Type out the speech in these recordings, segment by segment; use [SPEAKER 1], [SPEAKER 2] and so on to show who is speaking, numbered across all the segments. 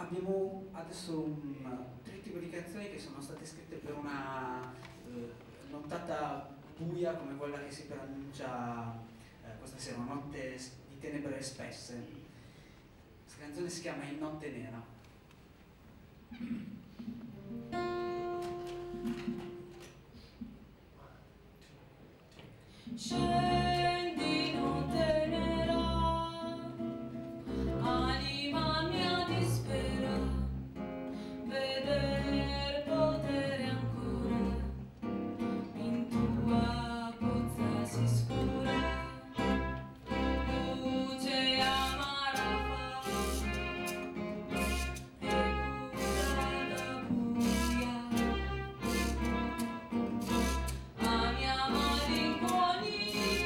[SPEAKER 1] Abbiamo adesso un trittico di canzoni che sono state scritte per una nottata buia come quella che si preannuncia questa sera, una notte di tenebre spesse. Questa canzone si chiama In notte nera.
[SPEAKER 2] Scendi notte nera, anima mia dispera, veder potere ancora in tua pozza si scura, luce amara fa e cura da buia, a mia malinconia.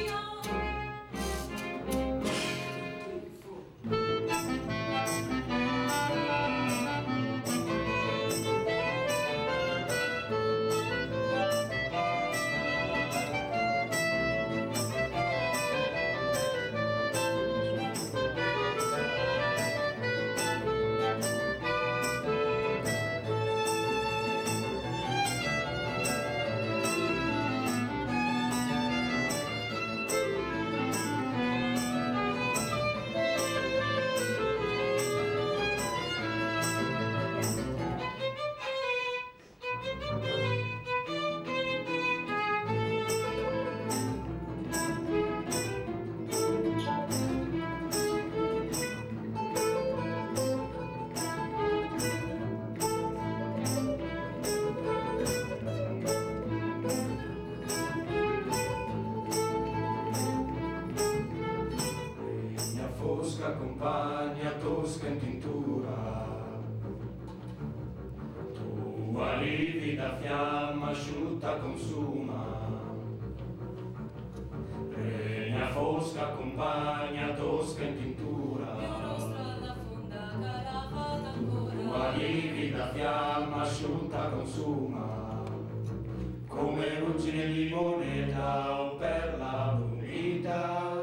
[SPEAKER 3] Fosca compagna tosca in tintura, tua livida fiamma asciutta consuma. Regna fosca compagna tosca in tintura,
[SPEAKER 2] Mio rostro alla fonda calavata ancora,
[SPEAKER 3] tua livida fiamma asciutta consuma. Come ruggine di moneta o perla brunita,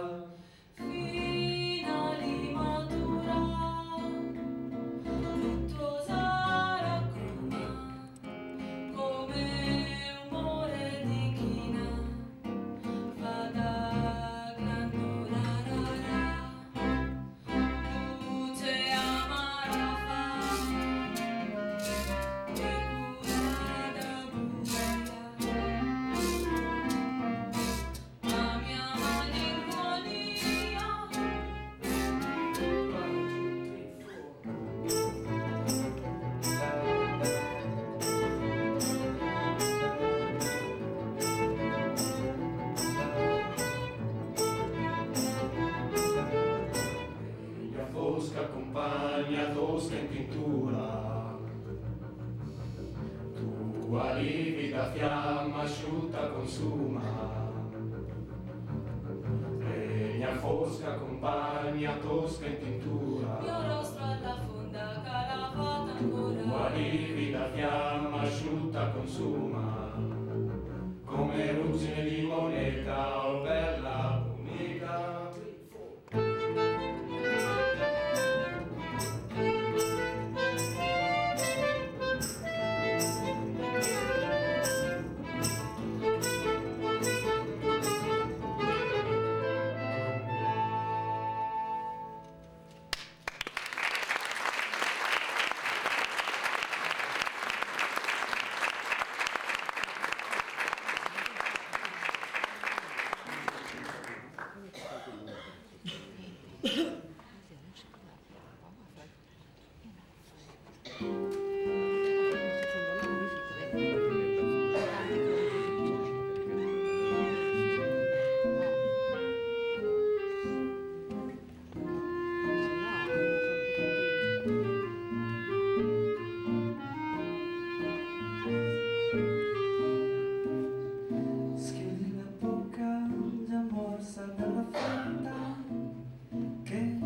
[SPEAKER 3] fosca compagna tosca in tintura, tua livida fiamma asciutta consuma. Regna fosca compagna tosca in tintura,
[SPEAKER 2] mio rostro alla fonda calavata ancora,
[SPEAKER 3] tua livida fiamma asciutta consuma. Come ruggine di moneta o perla brunita,
[SPEAKER 1] Schiudi la bocca già morsa dalla fretta che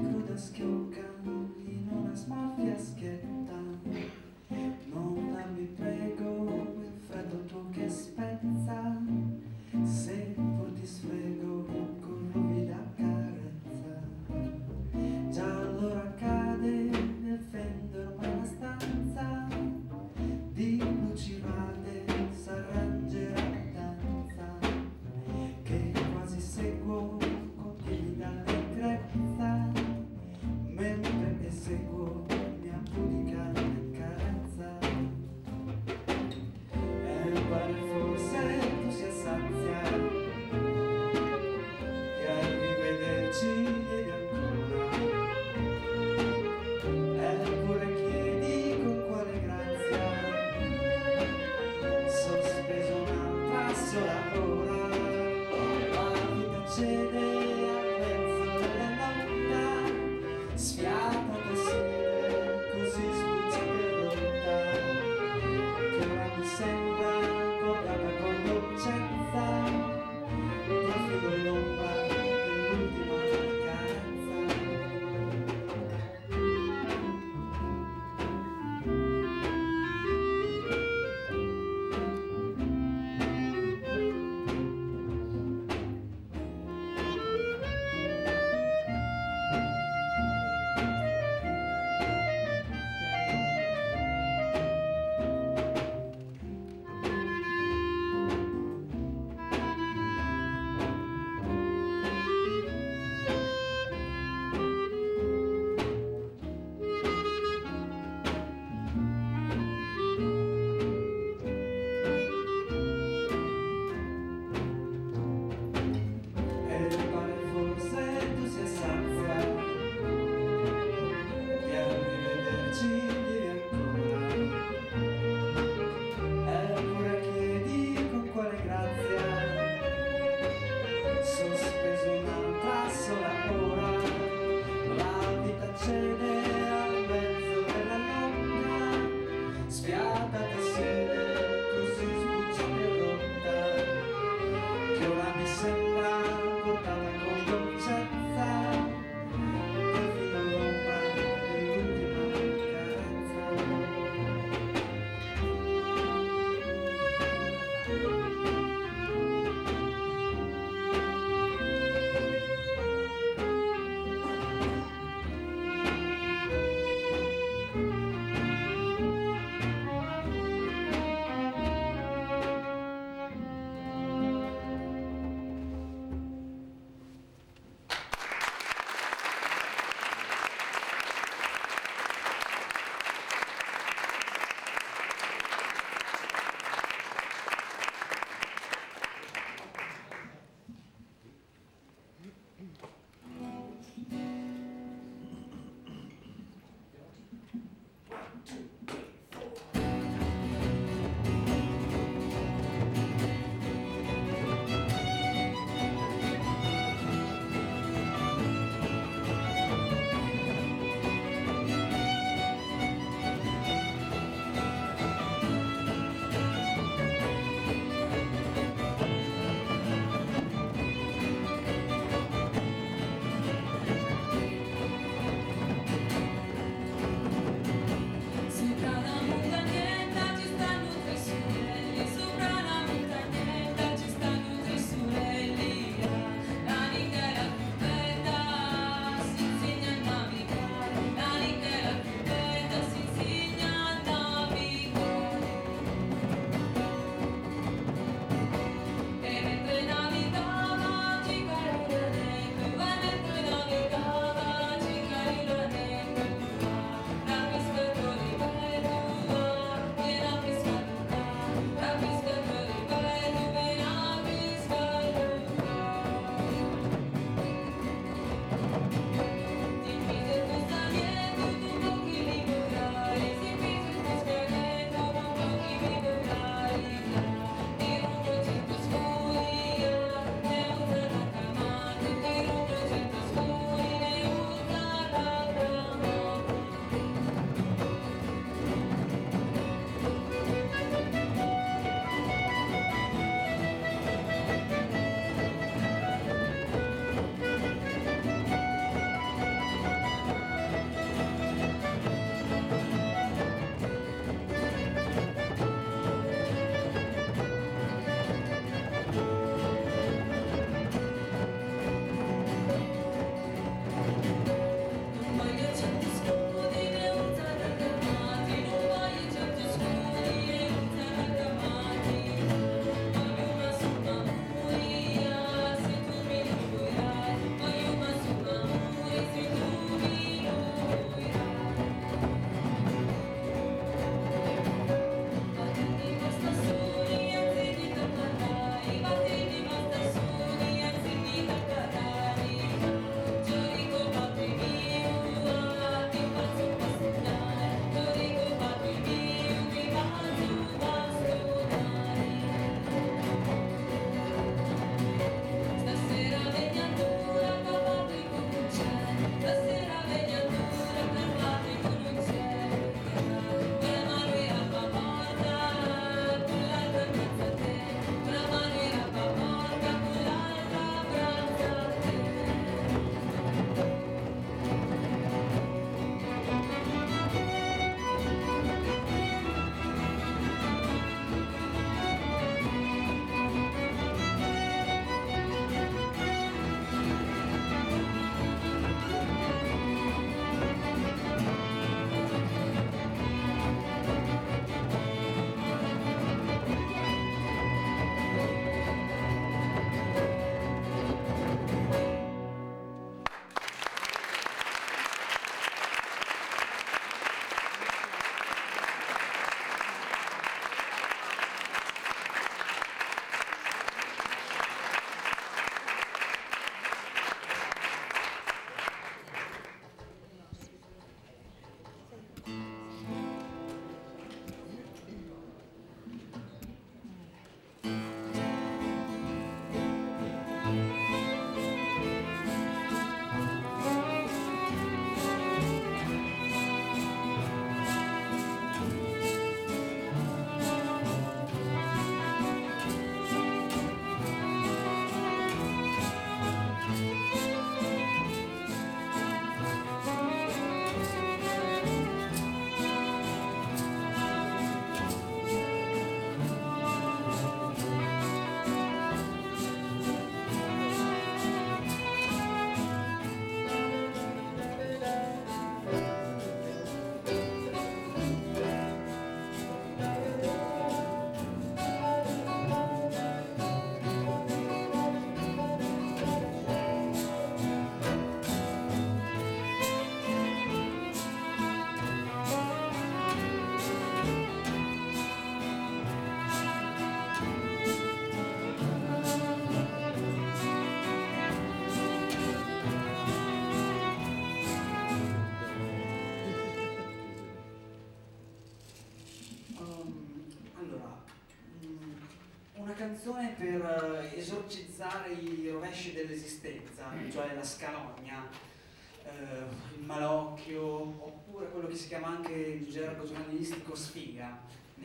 [SPEAKER 1] canzone per esorcizzare i rovesci dell'esistenza, cioè la scalogna, il malocchio, oppure quello che si chiama anche in gergo giornalistico sfiga.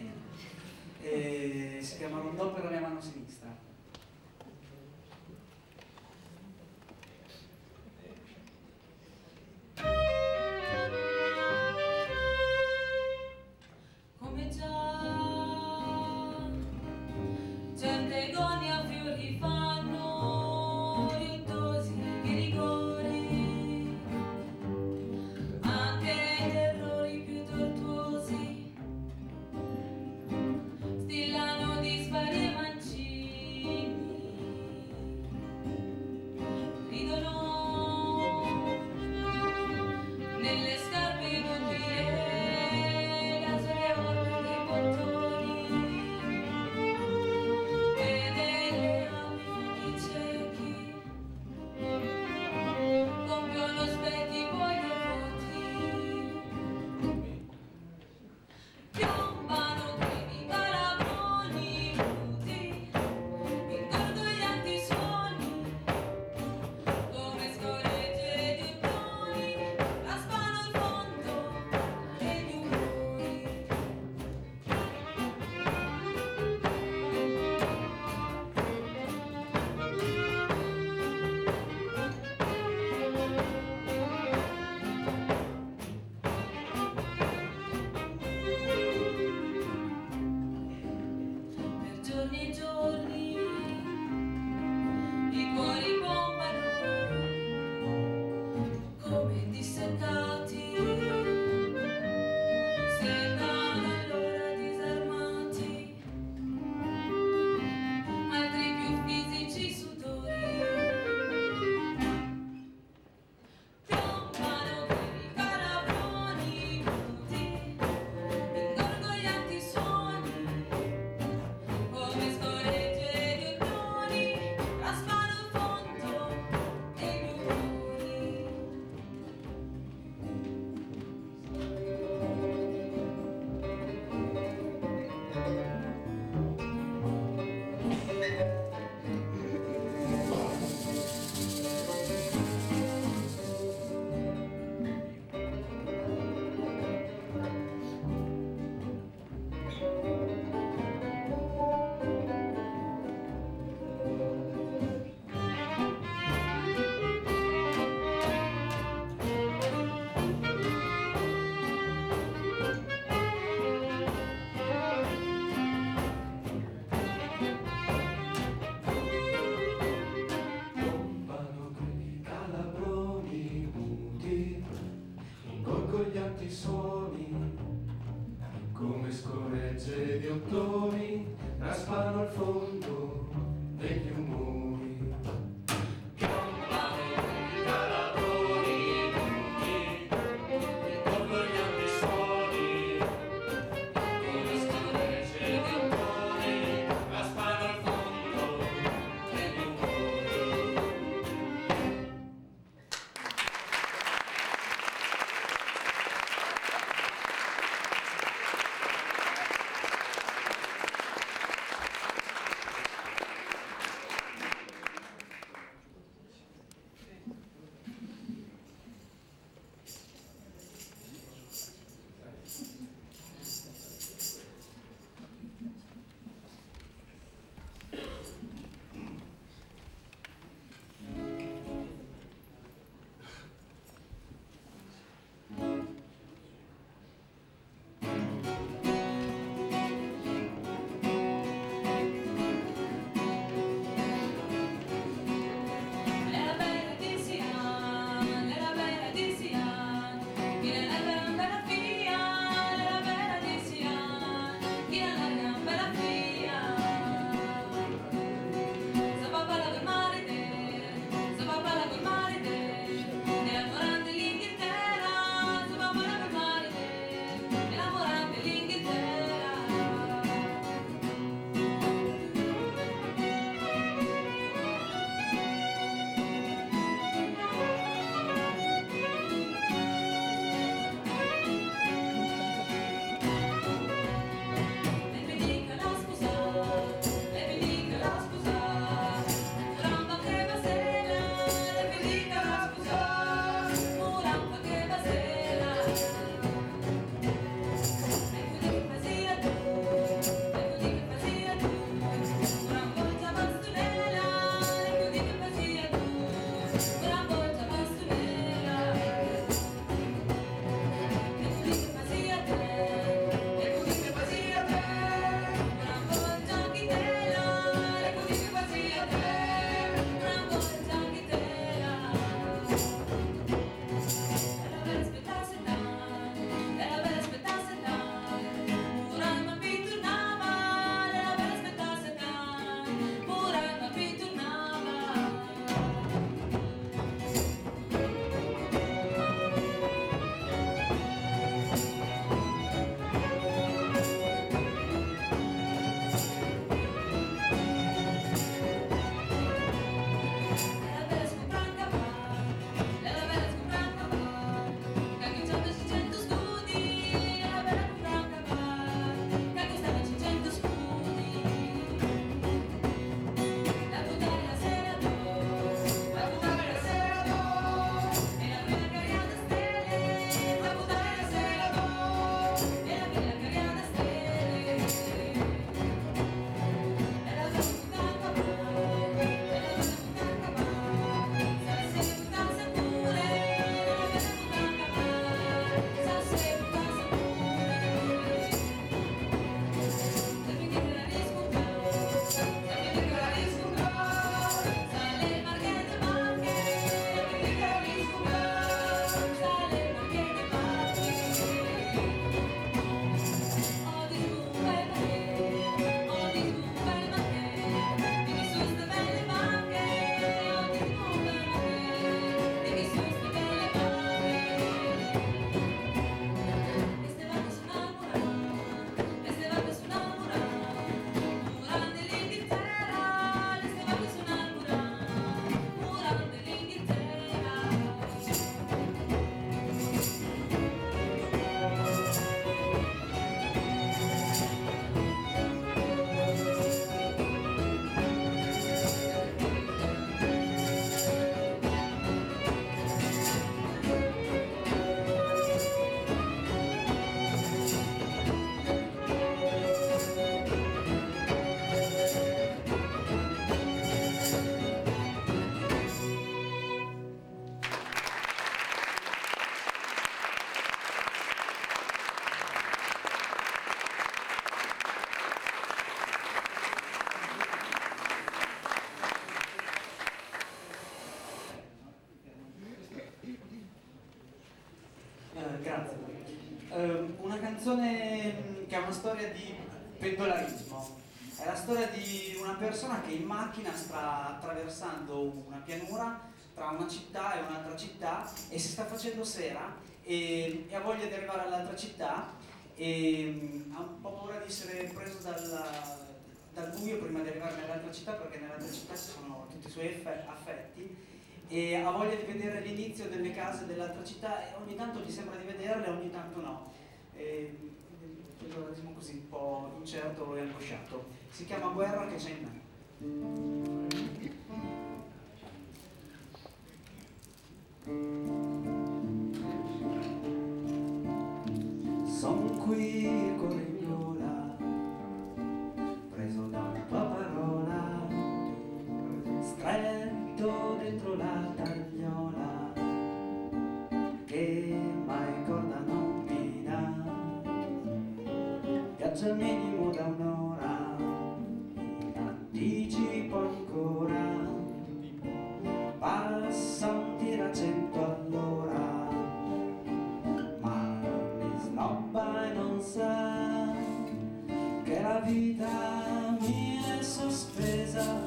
[SPEAKER 1] Si chiama Rondò per la mia mano sinistra.
[SPEAKER 2] Come già certe gonne a fiori fanno riottosi i rigori, anche gli errori più tortuosi stillano dispari e mancini, ridono nelle scarpe inutili gasole orme dei bottoni e delle api fuochi ciechi compiono specchi poi devoti, piombano crimi calabroni muti ingorgoglianti suoni come scoregge di ottoni raspano il fondo degli umori. Per giorni e giorni i cuori bombano come disseccati, seccano allora disarmati altri più fisici sudori, piombano crimi calabroni muti ingorgoglianti suoni come scoregge di ottoni raspano il fondo degli umori.
[SPEAKER 3] Piombano credi calabroni muti, ingorgoglianti suoni, come scorregge di ottoni, raspano il fondo degli umori. Piombano credi calabroni muti, ingorgoglianti suoni, come scorregge di ottoni, raspano il fondo degli umori.
[SPEAKER 1] Grazie. Una canzone che ha una storia di pendolarismo. È la storia di una persona che in macchina sta attraversando una pianura tra una città e un'altra città e si sta facendo sera e ha voglia di arrivare all'altra città e ha un po' paura di essere preso dal buio prima di arrivare nell'altra città, perché nell'altra città ci sono tutti i suoi affetti, e ha voglia di vedere l'inizio delle case dell'altra città e ogni tanto gli sembra di vederle, ogni tanto no. Il pendolarismo così un po' incerto e angosciato. Si chiama Guerra che c'è in me. Son qui con Rignola, preso da una tua parola, stretto dentro la tagliola, che mai corda non mi dà. Viaggio al minimo da un'ora, in anticipo ancora, passa un tiracento all'ora, ma mi snobba e non sa che la vita mi è sospesa,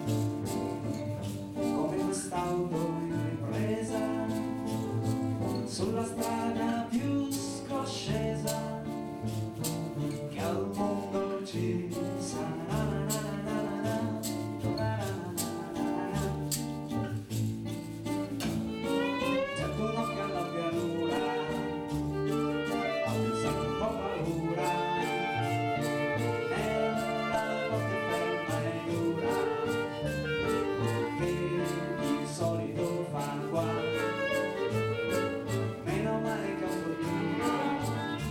[SPEAKER 1] come quest'auto in ripresa, sulla strada più scoscesa che al mondo ci sarà. Getto un occhio alla pianura, ho pensato un po' paura, nella notte ferma e dura che di solito fa qua. Meno male che ho fortuna,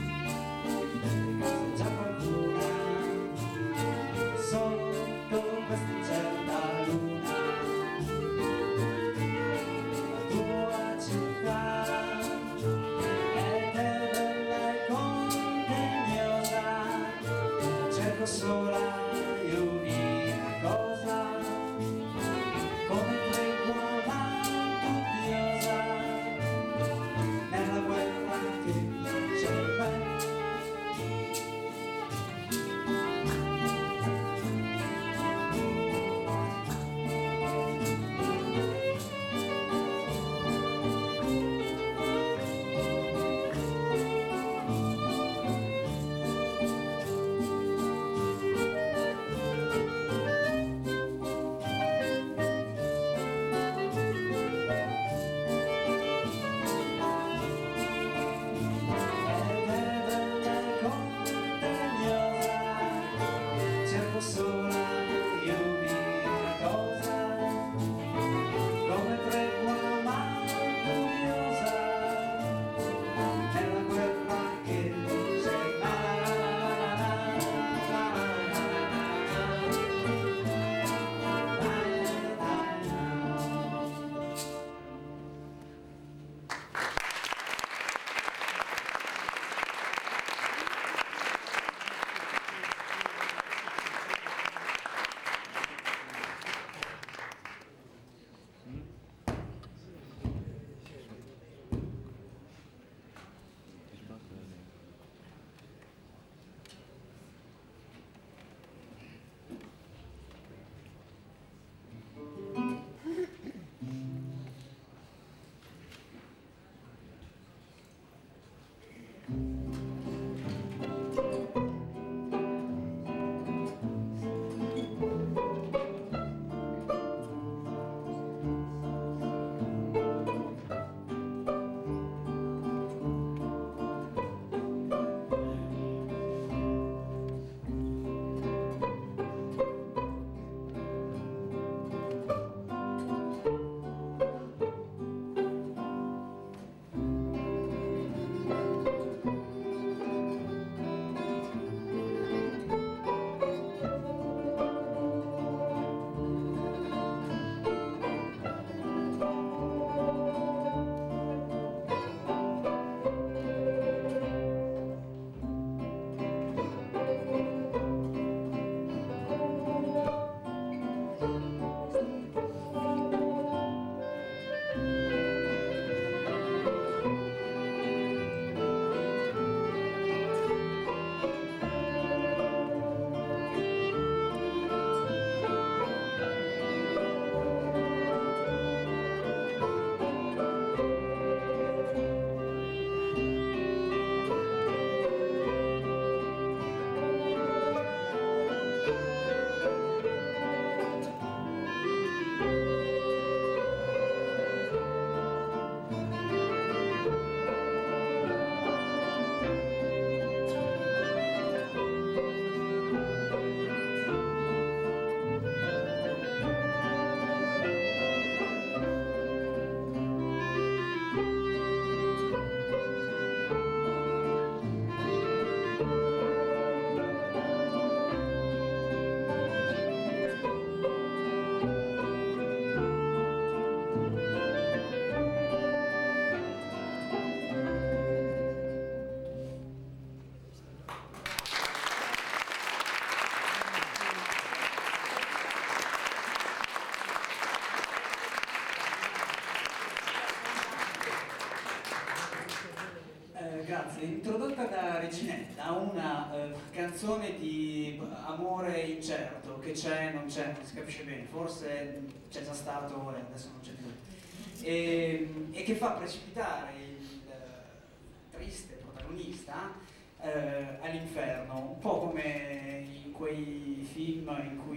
[SPEAKER 1] Grazie, introdotta da Reginetta, una canzone di amore incerto, che c'è, non si capisce bene, forse c'è già stato e adesso non c'è più, e che fa precipitare il triste protagonista all'inferno, un po' come in quei film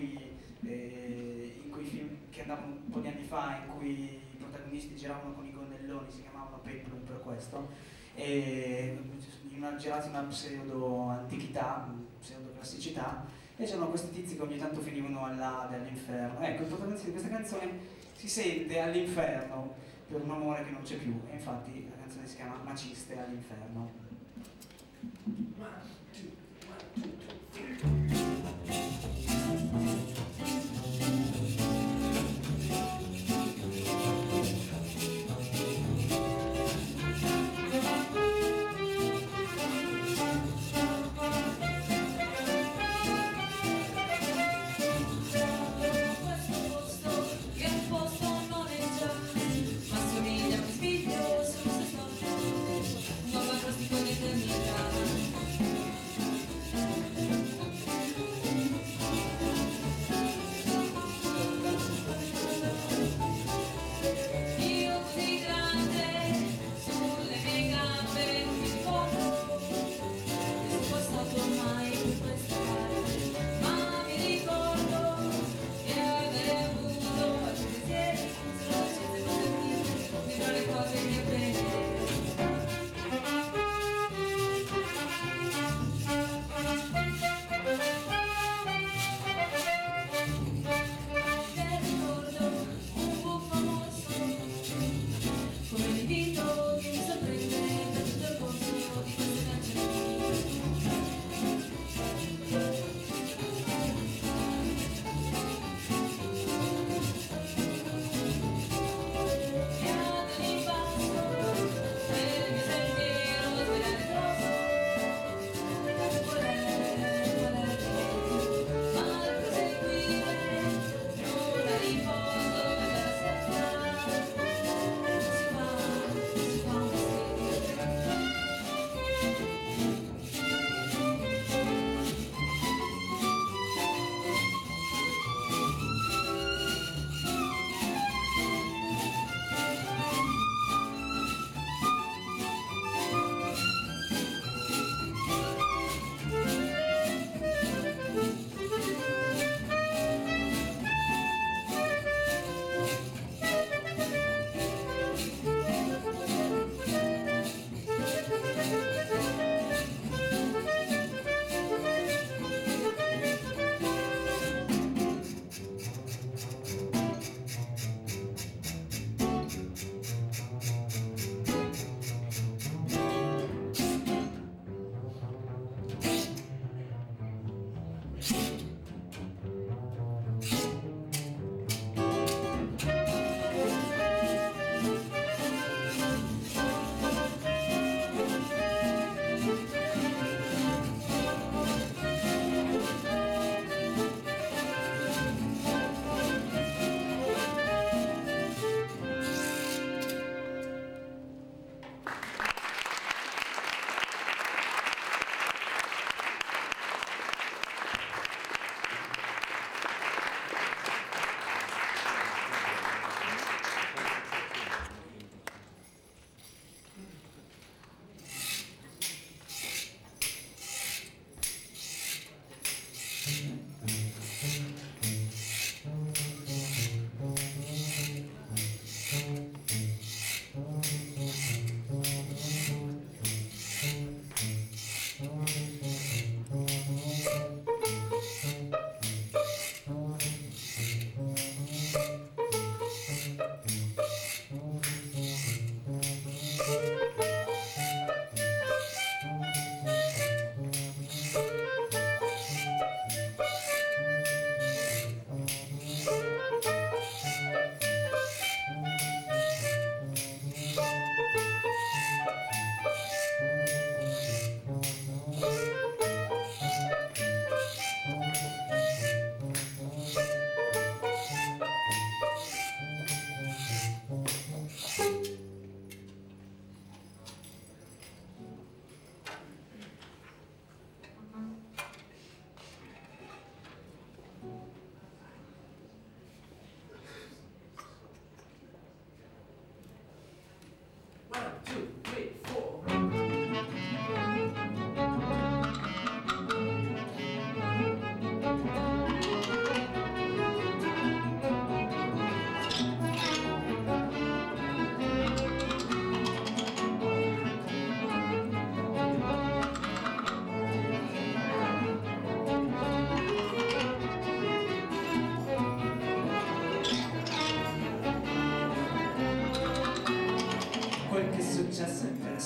[SPEAKER 1] film che andavano un po' di anni fa, in cui i protagonisti giravano con i gonnelloni, si chiamavano Peplum per questo. Girati in una pseudo-antichità, pseudo-classicità, e c'erano questi tizi che ogni tanto finivano all'inferno. Ecco, il protagonista di questa canzone si sente all'inferno per un amore che non c'è più, e infatti la canzone si chiama Maciste all'inferno.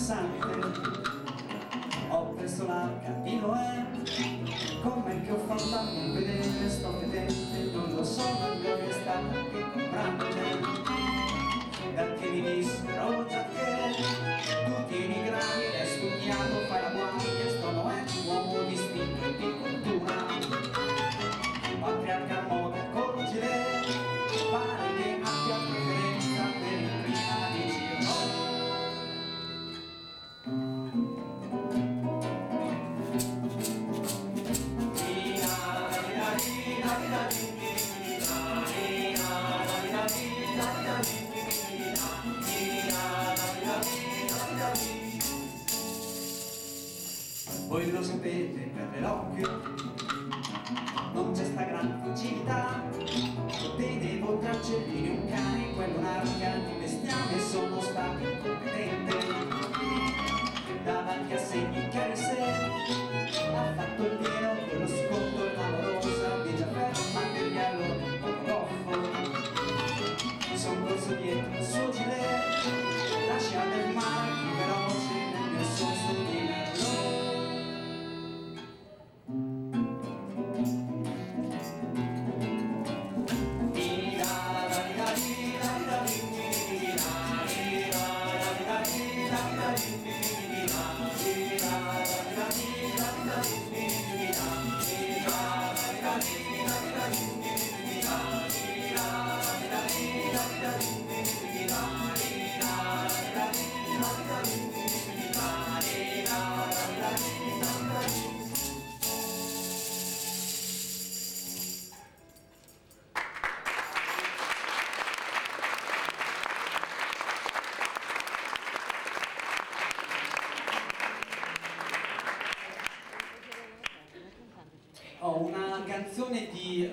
[SPEAKER 1] interessante. Ho preso l'arca di Noè, com'è che ho fatto a non vedere, sto vedente, non lo so, ma dove è stata che comprante. Da che mi dissero già che tu tieni gravi, hai studiato, fai la guardia, sto Noè, uomo distinto e di cultura, patriarca moda col gilet, pare che abbia preferenza per il clima di Giro. Voi lo sapete per l'occhio, non c'è sta gran facilità. Tenevo tra cellini un cane, quello un'arca di bestiame, sono stato incompetente. Davanti a segni chiari se ha fatto il pieno dello sconto, l'amorosa di Giaferro, materiale un po' goffo. Son corso dietro il suo gilet, lascia del mare più veloce nel mio senso di merlo. Ho una canzone di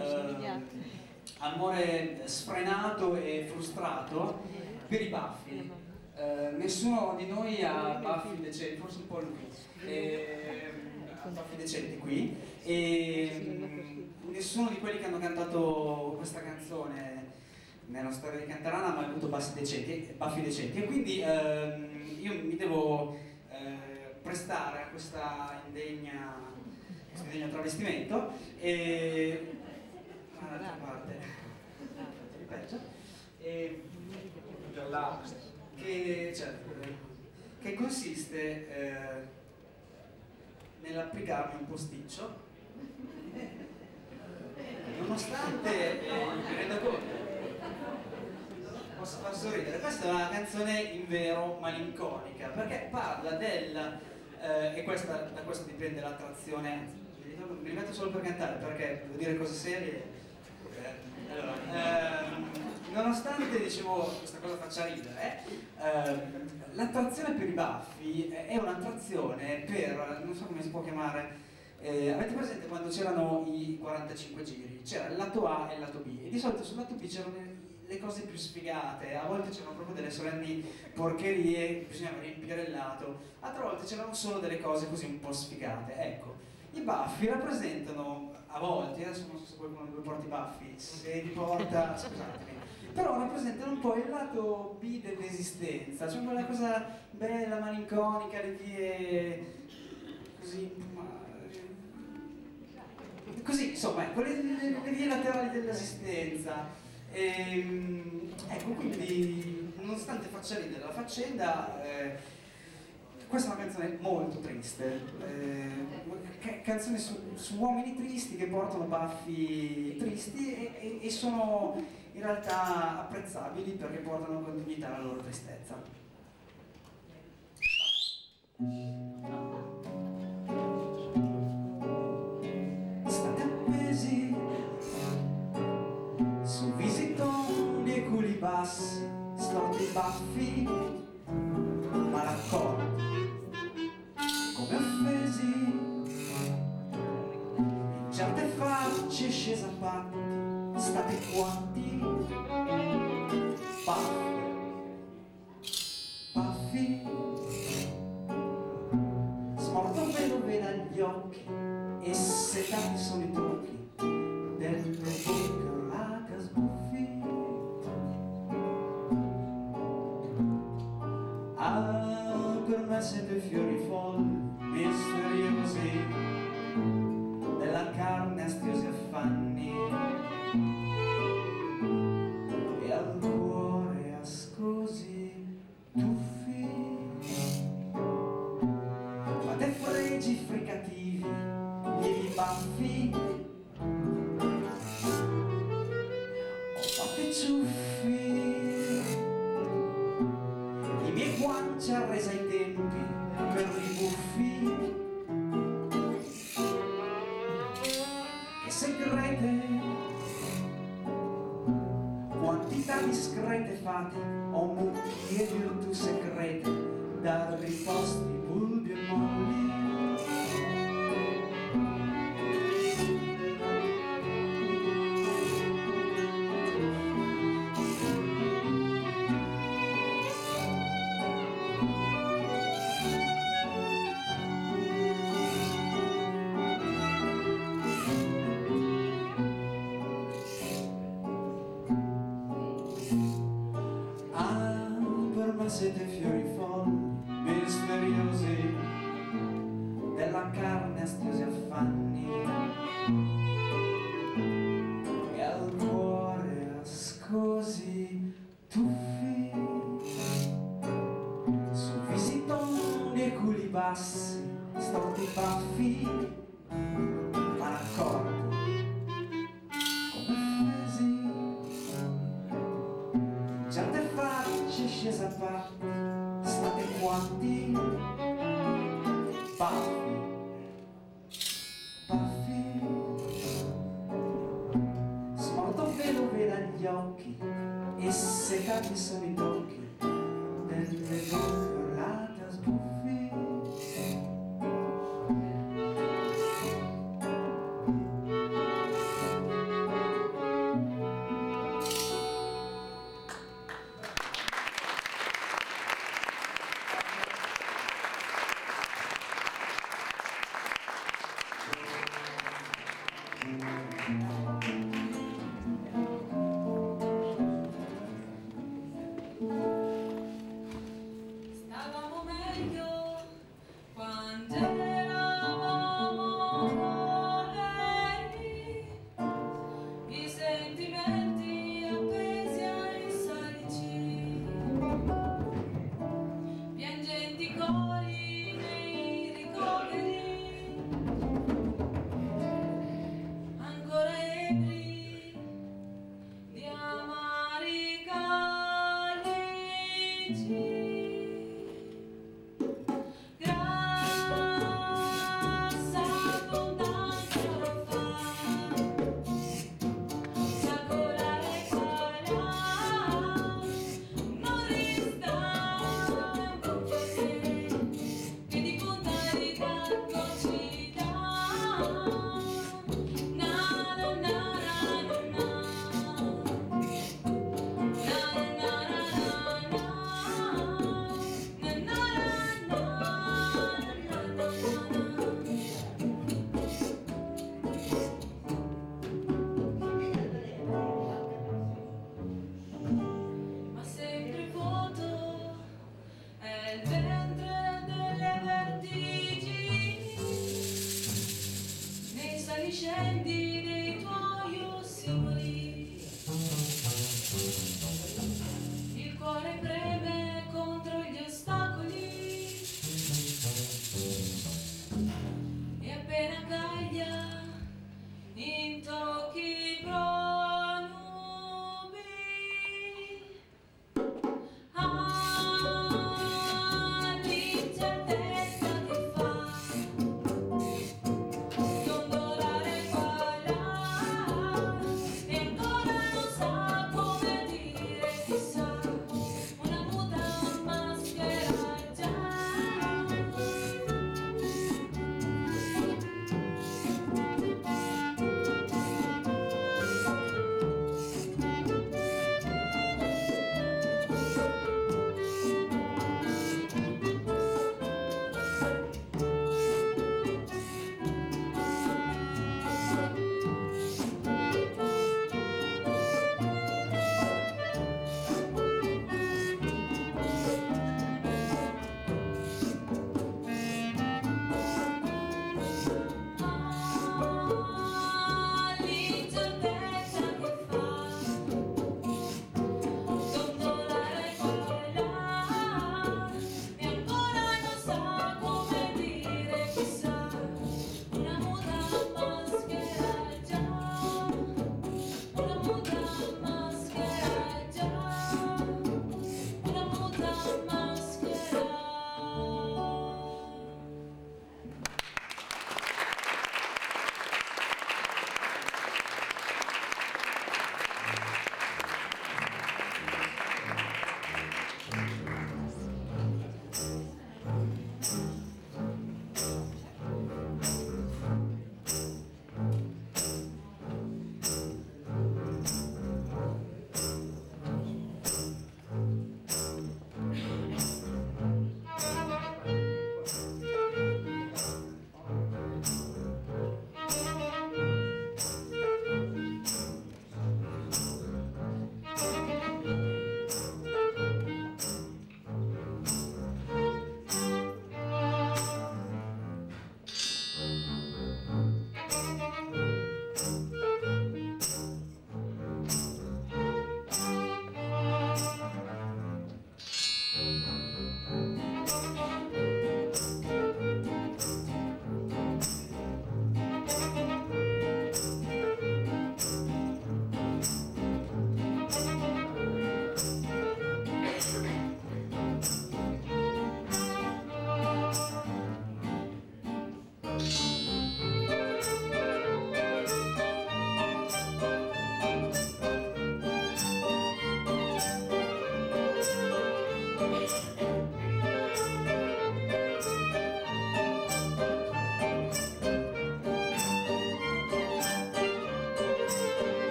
[SPEAKER 1] amore sfrenato e frustrato per i baffi. Nessuno di noi ha baffi decenti, forse un po' lui, ha baffi decenti qui, e nessuno di quelli che hanno cantato questa canzone nella storia di Cantarana ha mai avuto baffi decenti, e quindi io mi devo prestare a questo indegno travestimento e dall'altra parte peggio, che consiste nell'applicarmi un posticcio nonostante mi renda conto, posso far sorridere. Questa è una canzone in vero malinconica perché parla del e da questo dipende l'attrazione, anzi mi rimetto solo per cantare perché devo dire cose serie. Nonostante dicevo questa cosa faccia ridere, l'attrazione per i baffi è un'attrazione per, non so come si può chiamare, avete presente quando c'erano i 45 giri? C'era il lato A e il lato B, e di solito sul lato B c'erano le cose più sfigate, a volte c'erano proprio delle solenni porcherie, bisognava riempire il lato, altre volte c'erano solo delle cose così un po' sfigate. Ecco, i baffi rappresentano, a volte, adesso non so se qualcuno di voi porta i baffi, se li porta, scusatemi, però rappresentano un po' il lato B dell'esistenza, cioè quella cosa bella, malinconica, le vie così, insomma, ecco, le vie laterali dell'esistenza. Ecco, quindi, nonostante faccia ridere la faccenda, questa è una canzone molto triste, canzone su uomini tristi che portano baffi tristi e sono in realtà apprezzabili perché portano con dignità la loro tristezza. State appesi su visi tondi e culi bassi, storti baffi ma raccolti come offesi, in certe facce scesa a patti, state quanti baffi, baffi, smorto un velo veda gli occhi e setati sono i tocchi delle bocche sbuffi. Per me sete fiori folli, misteriosi, della carne astiosi affanni, e al cuore ascosi tuffi, fate fregi fricativi, lievi baffi, o fate ciuffi, i miei guanci arresi ai tempi per ribuffi, che segrete quantità discrete fate, o mucchi e virtù segrete da riposti bulbi e molli. Siete fiori folli, misteriosi, della carne astiosi affanni, e al cuore ascosi tuffi, su visi tondi e culi bassi, storti baffi, ma raccordi come fesi, certe facce scese a parte, state quanti baffi, baffi, smorto velo vela gli occhi e secati sono i tocchi delle bocche orate a sbuffi.
[SPEAKER 2] Stavamo meglio quando eravamo poveri, i sentimenti appesi ai salici, piangenti cori nei ricoveri, ancora ebri di amari calici.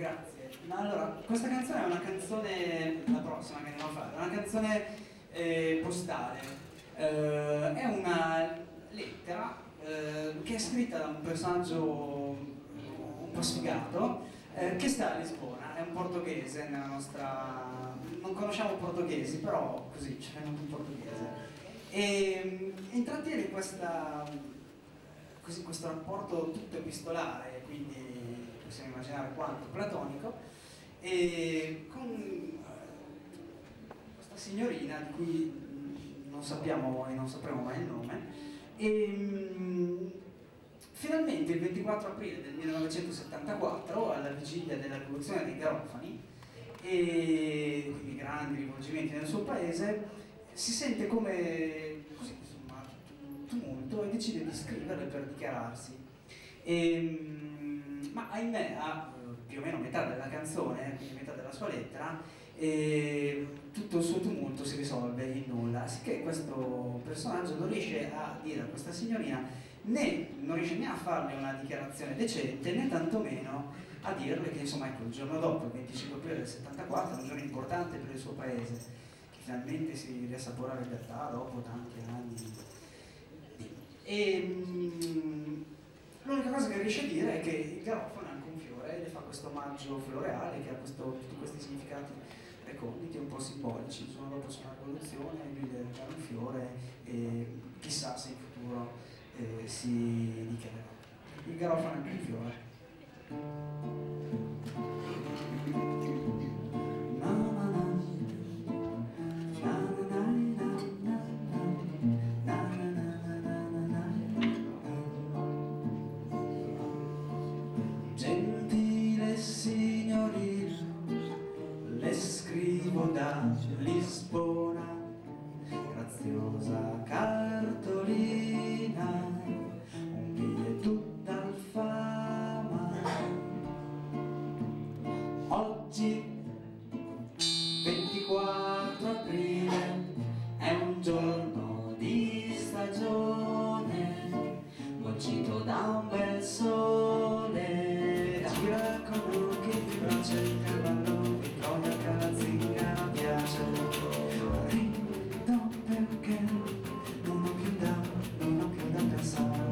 [SPEAKER 1] Grazie. Ma allora, questa canzone è una canzone, la prossima che andiamo a fare, è una canzone postale. È una lettera che è scritta da un personaggio un po' sfigato che sta a Lisbona, è un portoghese nella nostra... non conosciamo portoghesi, però così c'è venuto un portoghese. E intrattiene questo rapporto tutto epistolare, quindi possiamo immaginare quanto platonico, e con questa signorina di cui non sappiamo e non sapremo mai il nome. E finalmente il 24 aprile del 1974, alla vigilia della rivoluzione dei garofani e quindi grandi rivolgimenti nel suo paese, si sente come così, insomma, un tumulto e decide di scriverle per dichiararsi. Ma ahimè, a più o meno metà della canzone, quindi metà della sua lettera, tutto il suo tumulto si risolve in nulla, sicché questo personaggio non riesce a dire a questa signorina, non riesce né a farle una dichiarazione decente, né tantomeno a dirle che insomma ecco, il giorno dopo, il 25 aprile del 74, è un giorno importante per il suo paese, che finalmente si riassapora la libertà dopo tanti anni. E l'unica cosa che riesce a dire è che il garofano è anche un fiore, e le fa questo omaggio floreale che ha tutti questi significati reconditi, un po' simbolici. Il giorno dopo c'è una rivoluzione, lui le regala un fiore e chissà se in futuro si dichiarerà. Il garofano è anche un fiore. Gentile signorina, le scrivo da Lisbona, graziosa cartolina, un biglietto d'Alfama. Oggi 24 aprile è un giorno di stagione, muocito da un bel sole, gira con occhi di brace il cavallo di Troia che alla zingara piace. Rido perché non ho più da pensare,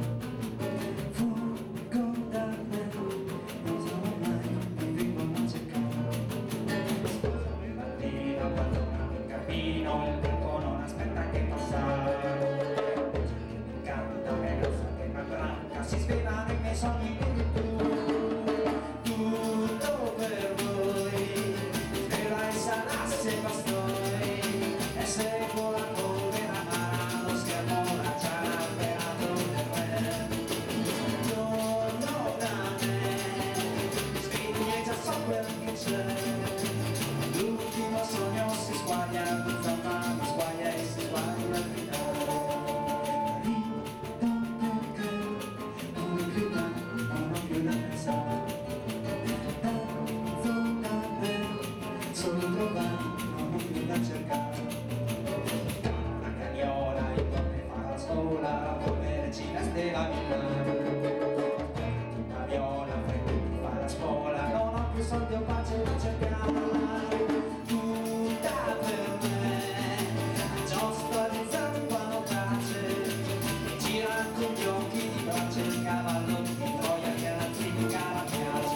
[SPEAKER 1] fuggo da me, non sarò mai, mi vengono a cercare. Scusami il mattino, abbandonami il cammino, il tempo non aspetta che passare. Mi canta, è rossa che mi branca, si svelano i miei sogni di tu. Tutto per voi, svela e sarà se bastoi, e seguo la povera mano, schermo la cialberato del re. Torno da me, svegli e già so quel che c'è. L'ultimo sogno si squaglia, insomma mi squaglia e si squaglia al finale. Rido perché non ho più da pensare. Danzo da me, solo trovare, non ho più da cercare. La cagnola, il donne fa la scuola, come regina Stella Milano. Tutta viola, freddo mi fa la scuola, non ho più soldi o pace da cercare. Tutta per me, giusto alle zampano tace, e gira con gli occhi di brace il cavallo di Troia che alla zingara piace.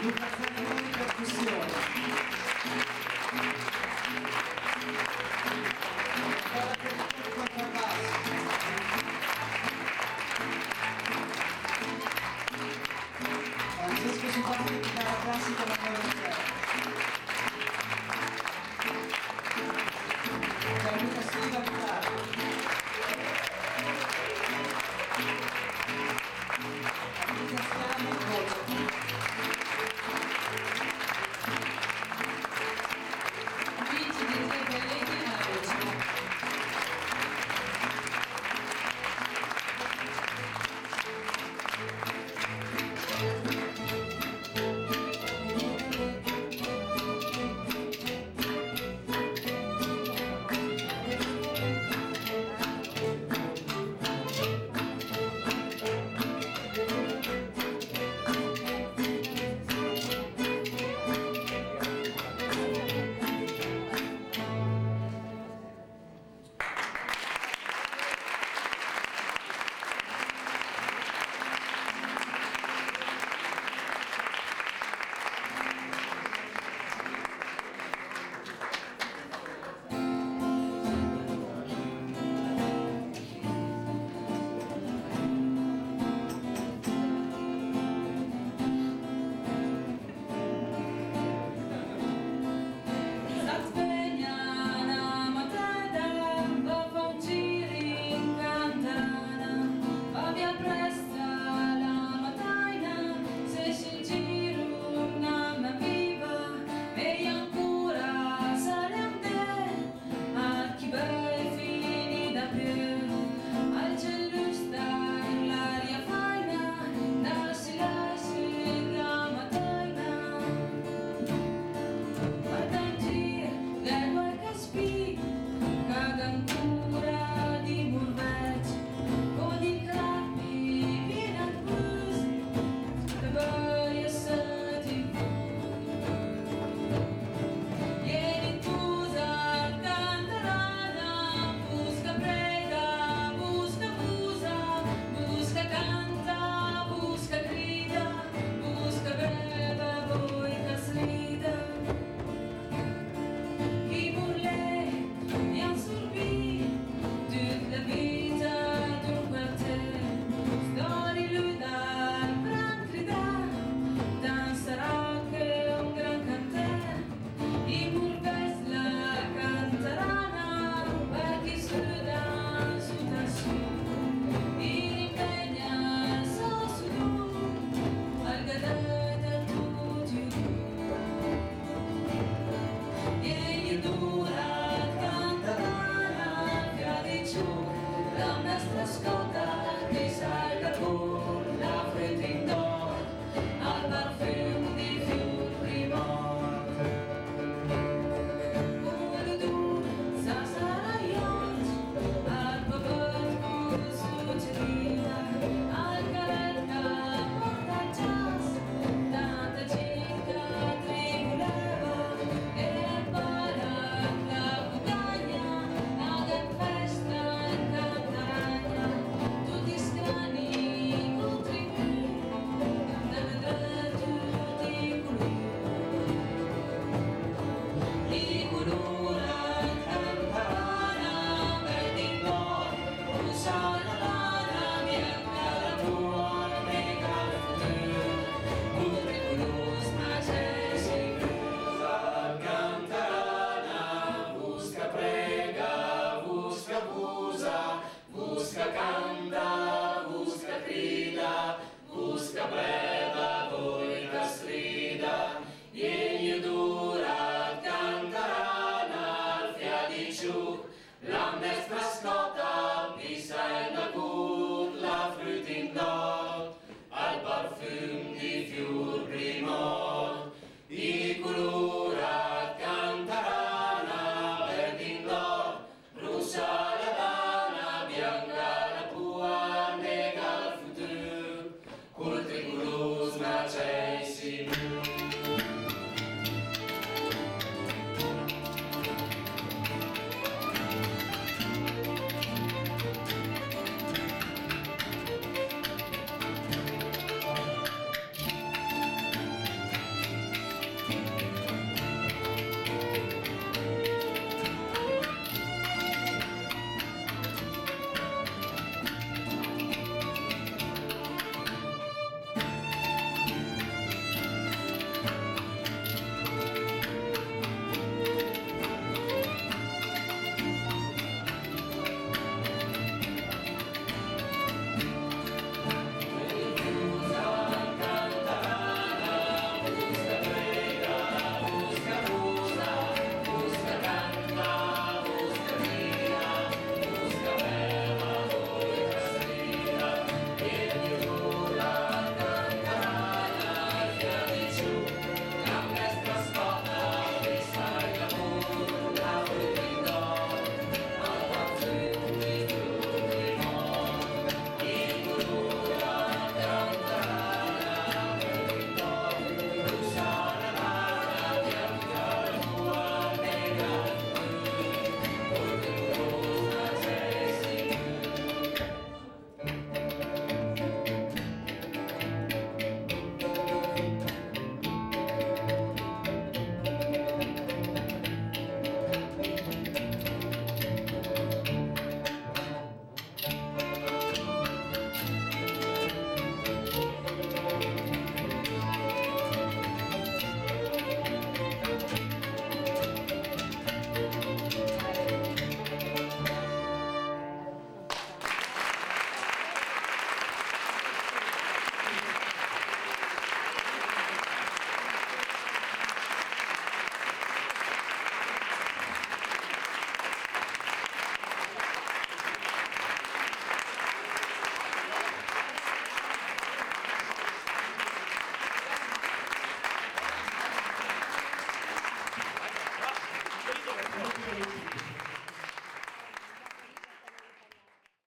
[SPEAKER 1] Luca Zanoni percussione. Nicola Terriconi contrabbasso. Francesco Subatti chitarra classica e